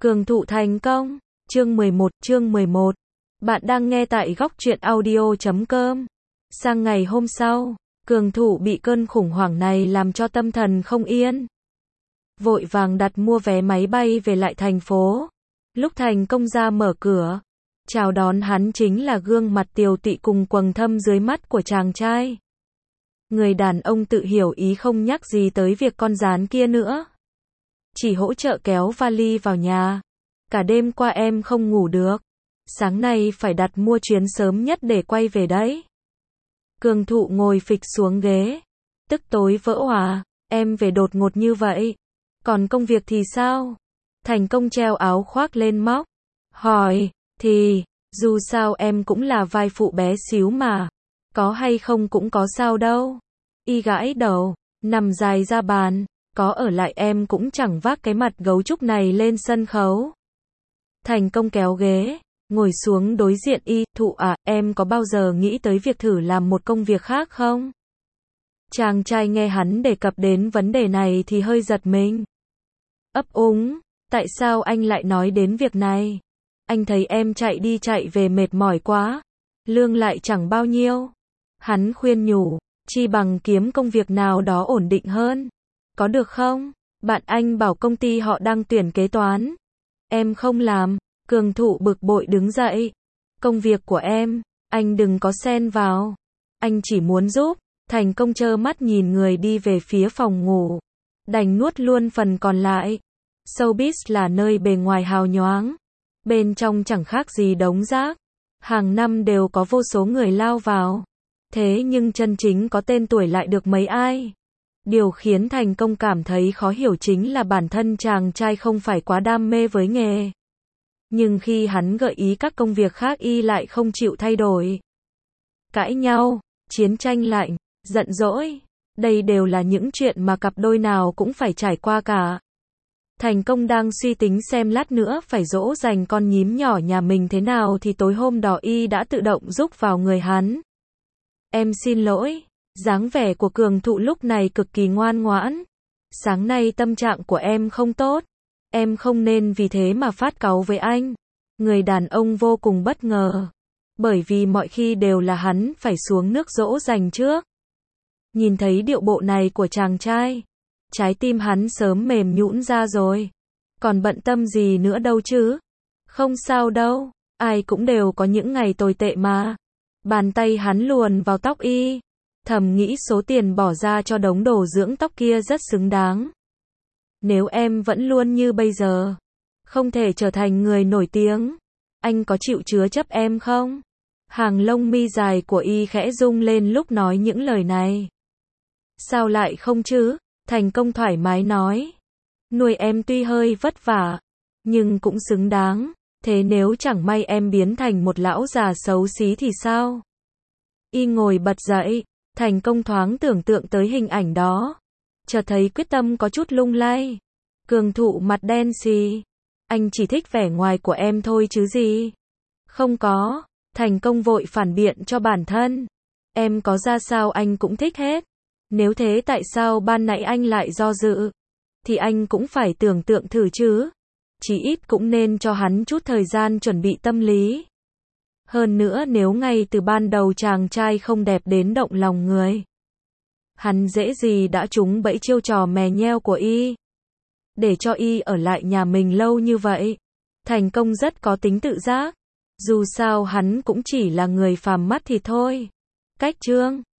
Cường thụ thành công. Chương 11. Bạn đang nghe tại góc truyện audio.com. Sang ngày hôm sau, Cường thụ bị cơn khủng hoảng này làm cho tâm thần không yên. Vội vàng đặt mua vé máy bay về lại thành phố. Lúc thành công ra mở cửa, chào đón hắn chính là gương mặt tiều tụy cùng quầng thâm dưới mắt của chàng trai. Người đàn ông tự hiểu ý không nhắc gì tới việc con gián kia nữa. Chỉ hỗ trợ kéo vali vào nhà. Cả đêm qua em không ngủ được. Sáng nay phải đặt mua chuyến sớm nhất để quay về đấy. Cường thụ ngồi phịch xuống ghế. Tức tối vỡ òa, em về đột ngột như vậy. Còn công việc thì sao? Thành công treo áo khoác lên móc. Hỏi, thì, dù sao em cũng là vai phụ bé xíu mà. Có hay không cũng có sao đâu. Y gãi đầu, nằm dài ra bàn. Có ở lại em cũng chẳng vác cái mặt gấu trúc này lên sân khấu. Thành công kéo ghế, ngồi xuống đối diện Y. Thụ à, em có bao giờ nghĩ tới việc thử làm một công việc khác không? Chàng trai nghe hắn đề cập đến vấn đề này thì hơi giật mình. Ấp úng, tại sao anh lại nói đến việc này? Anh thấy em chạy đi chạy về mệt mỏi quá. Lương lại chẳng bao nhiêu. Hắn khuyên nhủ, chi bằng kiếm công việc nào đó ổn định hơn. Có được không? Bạn anh bảo công ty họ đang tuyển kế toán. Em không làm. Cường thụ bực bội đứng dậy. Công việc của em, anh đừng có xen vào. Anh chỉ muốn giúp. Thành công trơ mắt nhìn người đi về phía phòng ngủ. Đành nuốt luôn phần còn lại. Showbiz là nơi bề ngoài hào nhoáng. Bên trong chẳng khác gì đống rác. Hàng năm đều có vô số người lao vào. Thế nhưng chân chính có tên tuổi lại được mấy ai. Điều khiến Thành công cảm thấy khó hiểu chính là bản thân chàng trai không phải quá đam mê với nghề. Nhưng khi hắn gợi ý các công việc khác Y lại không chịu thay đổi. Cãi nhau, chiến tranh lạnh, giận dỗi. Đây đều là những chuyện mà cặp đôi nào cũng phải trải qua cả. Thành công đang suy tính xem lát nữa phải dỗ dành con nhím nhỏ nhà mình thế nào thì tối hôm đó Y đã tự động rúc vào người hắn. Em xin lỗi. Dáng vẻ của Cường thụ lúc này cực kỳ ngoan ngoãn. Sáng nay tâm trạng của em không tốt. Em không nên vì thế mà phát cáu với anh. Người đàn ông vô cùng bất ngờ. Bởi vì mọi khi đều là hắn phải xuống nước dỗ dành trước. Nhìn thấy điệu bộ này của chàng trai, trái tim hắn sớm mềm nhũn ra rồi. Còn bận tâm gì nữa đâu chứ. Không sao đâu. Ai cũng đều có những ngày tồi tệ mà. Bàn tay hắn luồn vào tóc Y. Thầm nghĩ số tiền bỏ ra cho đống đồ dưỡng tóc kia rất xứng đáng. Nếu em vẫn luôn như bây giờ, không thể trở thành người nổi tiếng, anh có chịu chứa chấp em không? Hàng lông mi dài của Y khẽ rung lên lúc nói những lời này. Sao lại không chứ? Thành công thoải mái nói. Nuôi em tuy hơi vất vả, nhưng cũng xứng đáng. Thế nếu chẳng may em biến thành một lão già xấu xí thì sao? Y ngồi bật dậy. Thành công thoáng tưởng tượng tới hình ảnh đó. Chợt thấy quyết tâm có chút lung lay. Cường thụ mặt đen xì. Anh chỉ thích vẻ ngoài của em thôi chứ gì. Không có. Thành công vội phản biện cho bản thân. Em có ra sao anh cũng thích hết. Nếu thế tại sao ban nãy anh lại do dự? Thì anh cũng phải tưởng tượng thử chứ. Chỉ ít cũng nên cho hắn chút thời gian chuẩn bị tâm lý. Hơn nữa nếu ngay từ ban đầu chàng trai không đẹp đến động lòng người, hắn dễ gì đã trúng bẫy chiêu trò mè nheo của Y. Để cho Y ở lại nhà mình lâu như vậy. Thành công rất có tính tự giác. Dù sao hắn cũng chỉ là người phàm mắt thì thôi. Cách chương